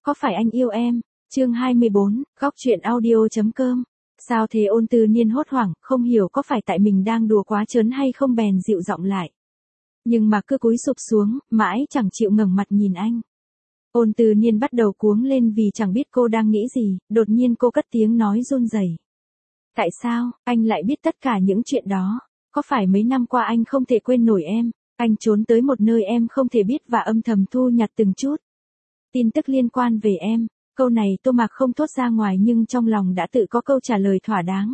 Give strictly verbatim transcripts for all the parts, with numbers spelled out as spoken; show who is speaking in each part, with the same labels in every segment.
Speaker 1: có phải anh yêu em? Chương hai mươi bốn, góc truyện audio.com. Sao thế? Ôn Tư Niên hốt hoảng, không hiểu có phải tại mình đang đùa quá trớn hay không, bèn dịu giọng lại. Nhưng mà cứ cúi sụp xuống, mãi chẳng chịu ngẩng mặt nhìn anh. Ôn Tư Niên bắt đầu cuống lên vì chẳng biết cô đang nghĩ gì, đột nhiên cô cất tiếng nói run rẩy. Tại sao, anh lại biết tất cả những chuyện đó? Có phải mấy năm qua anh không thể quên nổi em? Anh trốn tới một nơi em không thể biết và âm thầm thu nhặt từng chút tin tức liên quan về em. Câu này Tô Mạc không thốt ra ngoài nhưng trong lòng đã tự có câu trả lời thỏa đáng.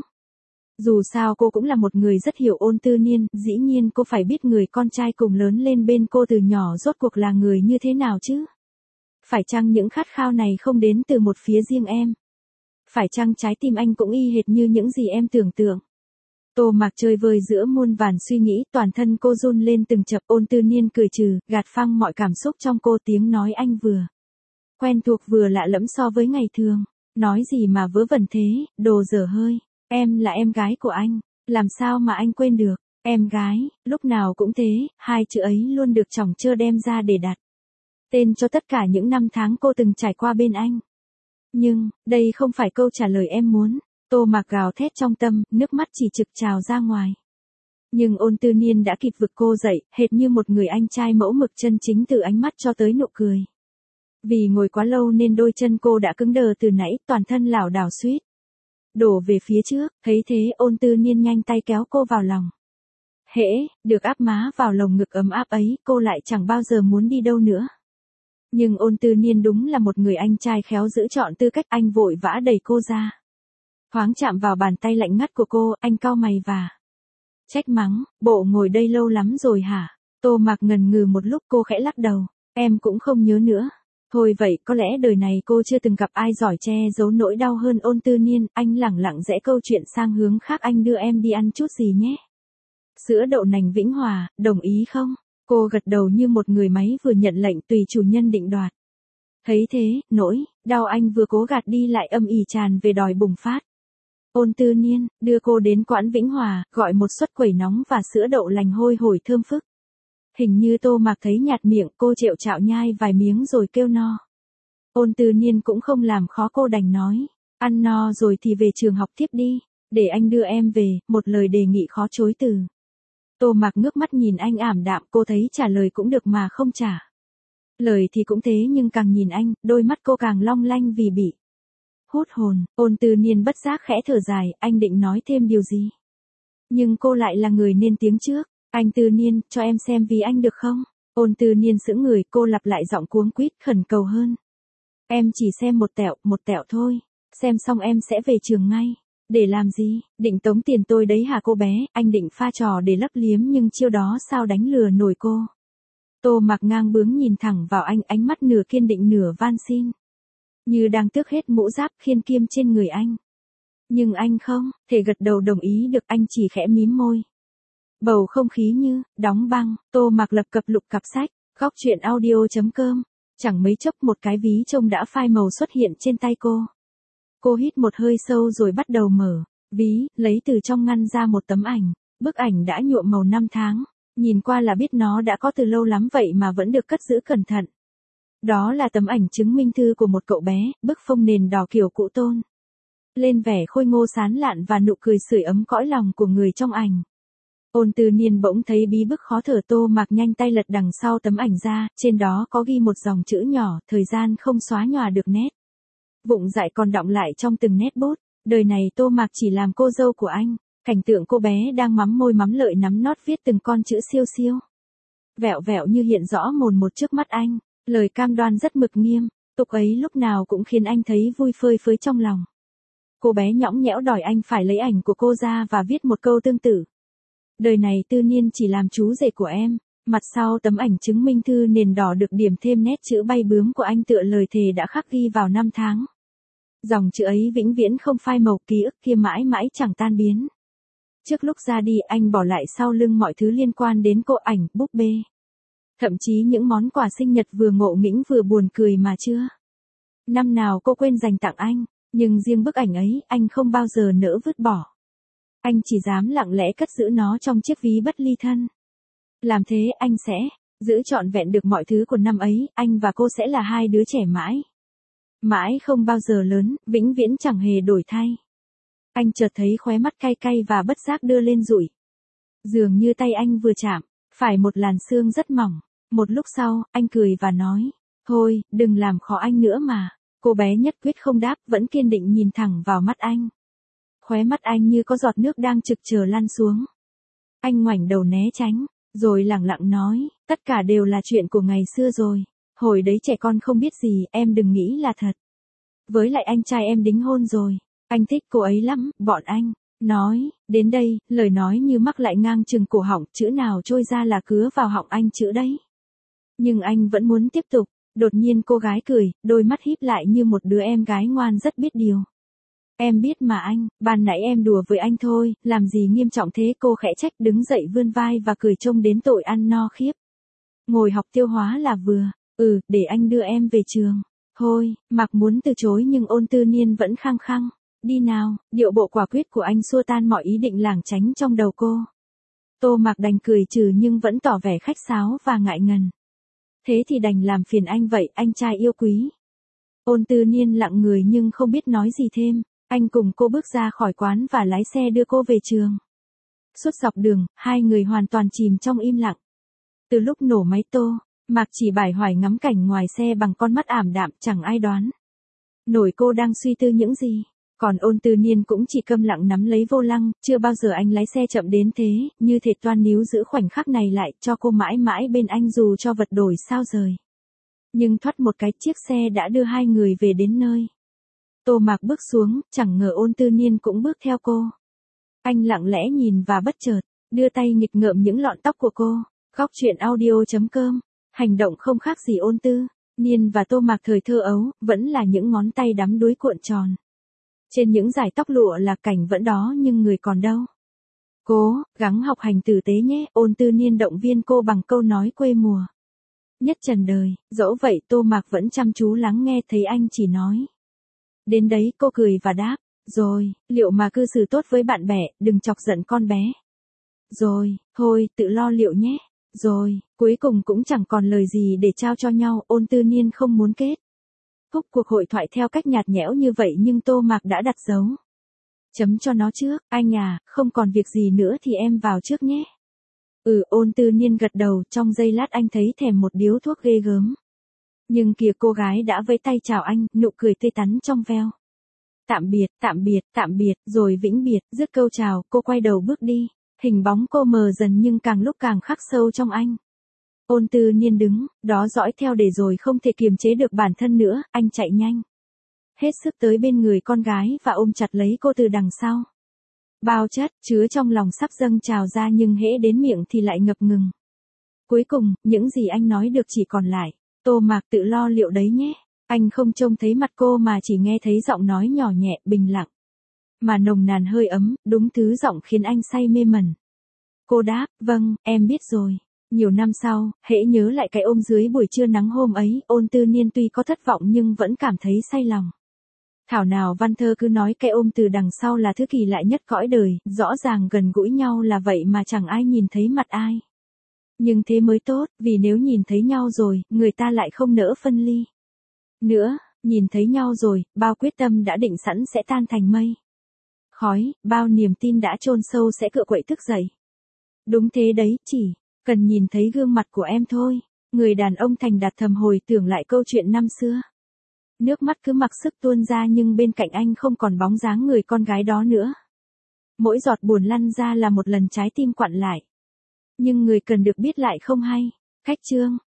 Speaker 1: Dù sao cô cũng là một người rất hiểu Ôn Tư Niên, dĩ nhiên cô phải biết người con trai cùng lớn lên bên cô từ nhỏ rốt cuộc là người như thế nào chứ. Phải chăng những khát khao này không đến từ một phía riêng em? Phải chăng trái tim anh cũng y hệt như những gì em tưởng tượng? Tô Mạc chơi vơi giữa muôn vàn suy nghĩ, toàn thân cô run lên từng chập. Ôn Tư Niên cười trừ, gạt phăng mọi cảm xúc trong cô, tiếng nói anh vừa quen thuộc vừa lạ lẫm so với ngày thường. Nói gì mà vớ vẩn thế, đồ dở hơi. Em là em gái của anh, làm sao mà anh quên được? Em gái, lúc nào cũng thế, hai chữ ấy luôn được chồng chơ đem ra để đặt tên cho tất cả những năm tháng cô từng trải qua bên anh. Nhưng, đây không phải câu trả lời em muốn. Tô Mạc gào thét trong tâm, nước mắt chỉ trực trào ra ngoài. Nhưng Ôn Tư Niên đã kịp vực cô dậy, hệt như một người anh trai mẫu mực chân chính từ ánh mắt cho tới nụ cười. Vì ngồi quá lâu nên đôi chân cô đã cứng đờ từ nãy, toàn thân lảo đảo suýt đổ về phía trước. Thấy thế, Ôn Tư Niên nhanh tay kéo cô vào lòng. Hễ được áp má vào lồng ngực ấm áp ấy, cô lại chẳng bao giờ muốn đi đâu nữa. Nhưng Ôn Tư Niên đúng là một người anh trai khéo giữ chọn tư cách, anh vội vã đẩy cô ra. Thoáng chạm vào bàn tay lạnh ngắt của cô, anh cau mày và trách mắng, bộ ngồi đây lâu lắm rồi hả? Tô Mạc ngần ngừ một lúc, cô khẽ lắc đầu, em cũng không nhớ nữa. Thôi vậy, có lẽ đời này cô chưa từng gặp ai giỏi che giấu nỗi đau hơn Ôn Tư Niên. Anh lẳng lặng rẽ câu chuyện sang hướng khác, anh đưa em đi ăn chút gì nhé? Sữa đậu nành Vĩnh Hòa, đồng ý không? Cô gật đầu như một người máy vừa nhận lệnh tùy chủ nhân định đoạt. Thấy thế, nỗi đau anh vừa cố gạt đi lại âm ỉ tràn về đòi bùng phát. Ôn Tư Niên đưa cô đến quán Vĩnh Hòa, gọi một suất quẩy nóng và sữa đậu lành hôi hổi thơm phức. Hình như Tô Mạc thấy nhạt miệng, cô trẹo trạo nhai vài miếng rồi kêu no. Ôn Tư Niên cũng không làm khó cô, đành nói, ăn no rồi thì về trường học tiếp đi, để anh đưa em về, một lời đề nghị khó chối từ. Tô Mạc ngước mắt nhìn anh ảm đạm, cô thấy trả lời cũng được mà không trả lời thì cũng thế, nhưng càng nhìn anh, đôi mắt cô càng long lanh vì bị hút hồn. Ôn Tư Niên bất giác khẽ thở dài, anh định nói thêm điều gì, nhưng cô lại là người nên tiếng trước. Anh Tư Niên, cho em xem vì anh được không? Ôn Tư Niên sững người, cô lặp lại giọng cuống quýt, khẩn cầu hơn. Em chỉ xem một tẹo, một tẹo thôi. Xem xong em sẽ về trường ngay. Để làm gì? Định tống tiền tôi đấy hả cô bé? Anh định pha trò để lấp liếm nhưng chiêu đó sao đánh lừa nổi cô? Tô Mạc ngang bướng nhìn thẳng vào anh, ánh mắt nửa kiên định nửa van xin. Như đang tước hết mũ giáp khiên kiêm trên người anh. Nhưng anh không thể gật đầu đồng ý được, anh chỉ khẽ mím môi. Bầu không khí như đóng băng. Tô Mạc lập cập lục cặp sách, góc truyện audio.com. Chẳng mấy chốc một cái ví trông đã phai màu xuất hiện trên tay cô. Cô hít một hơi sâu rồi bắt đầu mở ví, lấy từ trong ngăn ra một tấm ảnh. Bức ảnh đã nhuộm màu năm tháng. Nhìn qua là biết nó đã có từ lâu lắm vậy mà vẫn được cất giữ cẩn thận. Đó là tấm ảnh chứng minh thư của một cậu bé, bức phông nền đỏ kiểu cụ tôn lên vẻ khôi ngô sán lạn và nụ cười sưởi ấm cõi lòng của người trong ảnh. Ôn Tư Niên bỗng thấy bí bức khó thở. Tô Mạc nhanh tay lật đằng sau tấm ảnh ra, trên đó có ghi một dòng chữ nhỏ, thời gian không xóa nhòa được nét vụng dại còn đọng lại trong từng nét bút. Đời này Tô Mạc chỉ làm cô dâu của anh. Cảnh tượng cô bé đang mắm môi mắm lợi nắm nót viết từng con chữ siêu siêu vẹo vẹo như hiện rõ mồn một trước mắt anh. Lời cam đoan rất mực nghiêm tục ấy lúc nào cũng khiến anh thấy vui phơi phới trong lòng. Cô bé nhõng nhẽo đòi anh phải lấy ảnh của cô ra và viết một câu tương tự. Đời này Tư Niên chỉ làm chú rể của em. Mặt sau tấm ảnh chứng minh thư nền đỏ được điểm thêm nét chữ bay bướm của anh tựa lời thề đã khắc ghi vào năm tháng. Dòng chữ ấy vĩnh viễn không phai màu, ký ức kia mãi mãi chẳng tan biến. Trước lúc ra đi anh bỏ lại sau lưng mọi thứ liên quan đến cô, ảnh, búp bê. Thậm chí những món quà sinh nhật vừa ngộ nghĩnh vừa buồn cười mà chưa năm nào cô quên dành tặng anh. Nhưng riêng bức ảnh ấy anh không bao giờ nỡ vứt bỏ. Anh chỉ dám lặng lẽ cất giữ nó trong chiếc ví bất ly thân. Làm thế anh sẽ giữ trọn vẹn được mọi thứ của năm ấy, anh và cô sẽ là hai đứa trẻ mãi. Mãi không bao giờ lớn, vĩnh viễn chẳng hề đổi thay. Anh chợt thấy khóe mắt cay cay và bất giác đưa lên dụi. Dường như tay anh vừa chạm, phải một làn sương rất mỏng. Một lúc sau, anh cười và nói, thôi, đừng làm khó anh nữa mà. Cô bé nhất quyết không đáp, vẫn kiên định nhìn thẳng vào mắt anh. Khóe mắt anh như có giọt nước đang trực chờ lăn xuống. Anh ngoảnh đầu né tránh, rồi lẳng lặng nói, tất cả đều là chuyện của ngày xưa rồi. Hồi đấy trẻ con không biết gì, em đừng nghĩ là thật. Với lại anh trai em đính hôn rồi. Anh thích cô ấy lắm, bọn anh. Nói, đến đây, lời nói như mắc lại ngang chừng cổ họng, chữ nào trôi ra là cứa vào họng anh chữ đấy. Nhưng anh vẫn muốn tiếp tục. Đột nhiên cô gái cười, đôi mắt híp lại như một đứa em gái ngoan rất biết điều. Em biết mà anh, ban nãy em đùa với anh thôi, làm gì nghiêm trọng thế. Cô khẽ trách, đứng dậy vươn vai và cười trông đến tội ăn no khiếp. Ngồi học tiêu hóa là vừa, ừ, để anh đưa em về trường. Thôi, Mạc muốn từ chối nhưng Ôn Tư Niên vẫn khăng khăng. Đi nào, điệu bộ quả quyết của anh xua tan mọi ý định lảng tránh trong đầu cô. Tô Mạc đành cười trừ nhưng vẫn tỏ vẻ khách sáo và ngại ngần. Thế thì đành làm phiền anh vậy, anh trai yêu quý. Ôn Tư Niên lặng người nhưng không biết nói gì thêm. Anh cùng cô bước ra khỏi quán và lái xe đưa cô về trường. Suốt dọc đường, hai người hoàn toàn chìm trong im lặng. Từ lúc nổ máy Tô Mạc chỉ bải hoài ngắm cảnh ngoài xe bằng con mắt ảm đạm, chẳng ai đoán nổi cô đang suy tư những gì. Còn Ôn Tư Niên cũng chỉ câm lặng nắm lấy vô lăng, chưa bao giờ anh lái xe chậm đến thế, như thể toan níu giữ khoảnh khắc này lại, cho cô mãi mãi bên anh dù cho vật đổi sao rời. Nhưng thoát một cái, chiếc xe đã đưa hai người về đến nơi. Tô Mạc bước xuống, chẳng ngờ Ôn Tư Niên cũng bước theo cô. Anh lặng lẽ nhìn và bất chợt, đưa tay nghịch ngợm những lọn tóc của cô. Góc truyện audio chấm com. Hành động không khác gì Ôn Tư Niên và Tô Mạc thời thơ ấu, vẫn là những ngón tay đắm đuối cuộn tròn. Trên những dải tóc lụa là cảnh vẫn đó nhưng người còn đâu. Cố, gắng học hành tử tế nhé, Ôn Tư Niên động viên cô bằng câu nói quê mùa nhất trần đời. Dẫu vậy Tô Mạc vẫn chăm chú lắng nghe, thấy anh chỉ nói. Đến đấy cô cười và đáp, rồi, liệu mà cư xử tốt với bạn bè, đừng chọc giận con bé. Rồi, thôi, tự lo liệu nhé. Rồi, cuối cùng cũng chẳng còn lời gì để trao cho nhau, Ôn Tư Niên không muốn kết thúc cuộc hội thoại theo cách nhạt nhẽo như vậy nhưng Tô Mạc đã đặt dấu chấm cho nó trước. Anh à, không còn việc gì nữa thì em vào trước nhé. Ừ, Ôn Tư Niên gật đầu, trong giây lát anh thấy thèm một điếu thuốc ghê gớm. Nhưng kìa cô gái đã vẫy tay chào anh, nụ cười tươi tắn trong veo. Tạm biệt, tạm biệt, tạm biệt, rồi vĩnh biệt, dứt câu chào, cô quay đầu bước đi. Hình bóng cô mờ dần nhưng càng lúc càng khắc sâu trong anh. Ôn Tư Niên đứng đó dõi theo để rồi không thể kiềm chế được bản thân nữa, anh chạy nhanh hết sức tới bên người con gái và ôm chặt lấy cô từ đằng sau. Bao chất chứa trong lòng sắp dâng trào ra nhưng hễ đến miệng thì lại ngập ngừng. Cuối cùng, những gì anh nói được chỉ còn lại, Tô Mạc tự lo liệu đấy nhé. Anh không trông thấy mặt cô mà chỉ nghe thấy giọng nói nhỏ nhẹ, bình lặng mà nồng nàn hơi ấm, đúng thứ giọng khiến anh say mê mẩn. Cô đáp, vâng, em biết rồi. Nhiều năm sau, hễ nhớ lại cái ôm dưới buổi trưa nắng hôm ấy, Ôn Tư Niên tuy có thất vọng nhưng vẫn cảm thấy say lòng. Thảo nào văn thơ cứ nói cái ôm từ đằng sau là thứ kỳ lạ nhất cõi đời, rõ ràng gần gũi nhau là vậy mà chẳng ai nhìn thấy mặt ai. Nhưng thế mới tốt, vì nếu nhìn thấy nhau rồi, người ta lại không nỡ phân ly. Nữa, nhìn thấy nhau rồi, bao quyết tâm đã định sẵn sẽ tan thành mây khói, bao niềm tin đã chôn sâu sẽ cựa quậy thức dậy. Đúng thế đấy, chỉ cần nhìn thấy gương mặt của em thôi. Người đàn ông thành đạt thầm hồi tưởng lại câu chuyện năm xưa. Nước mắt cứ mặc sức tuôn ra nhưng bên cạnh anh không còn bóng dáng người con gái đó nữa. Mỗi giọt buồn lăn ra là một lần trái tim quặn lại. Nhưng người cần được biết lại không hay. Khách chương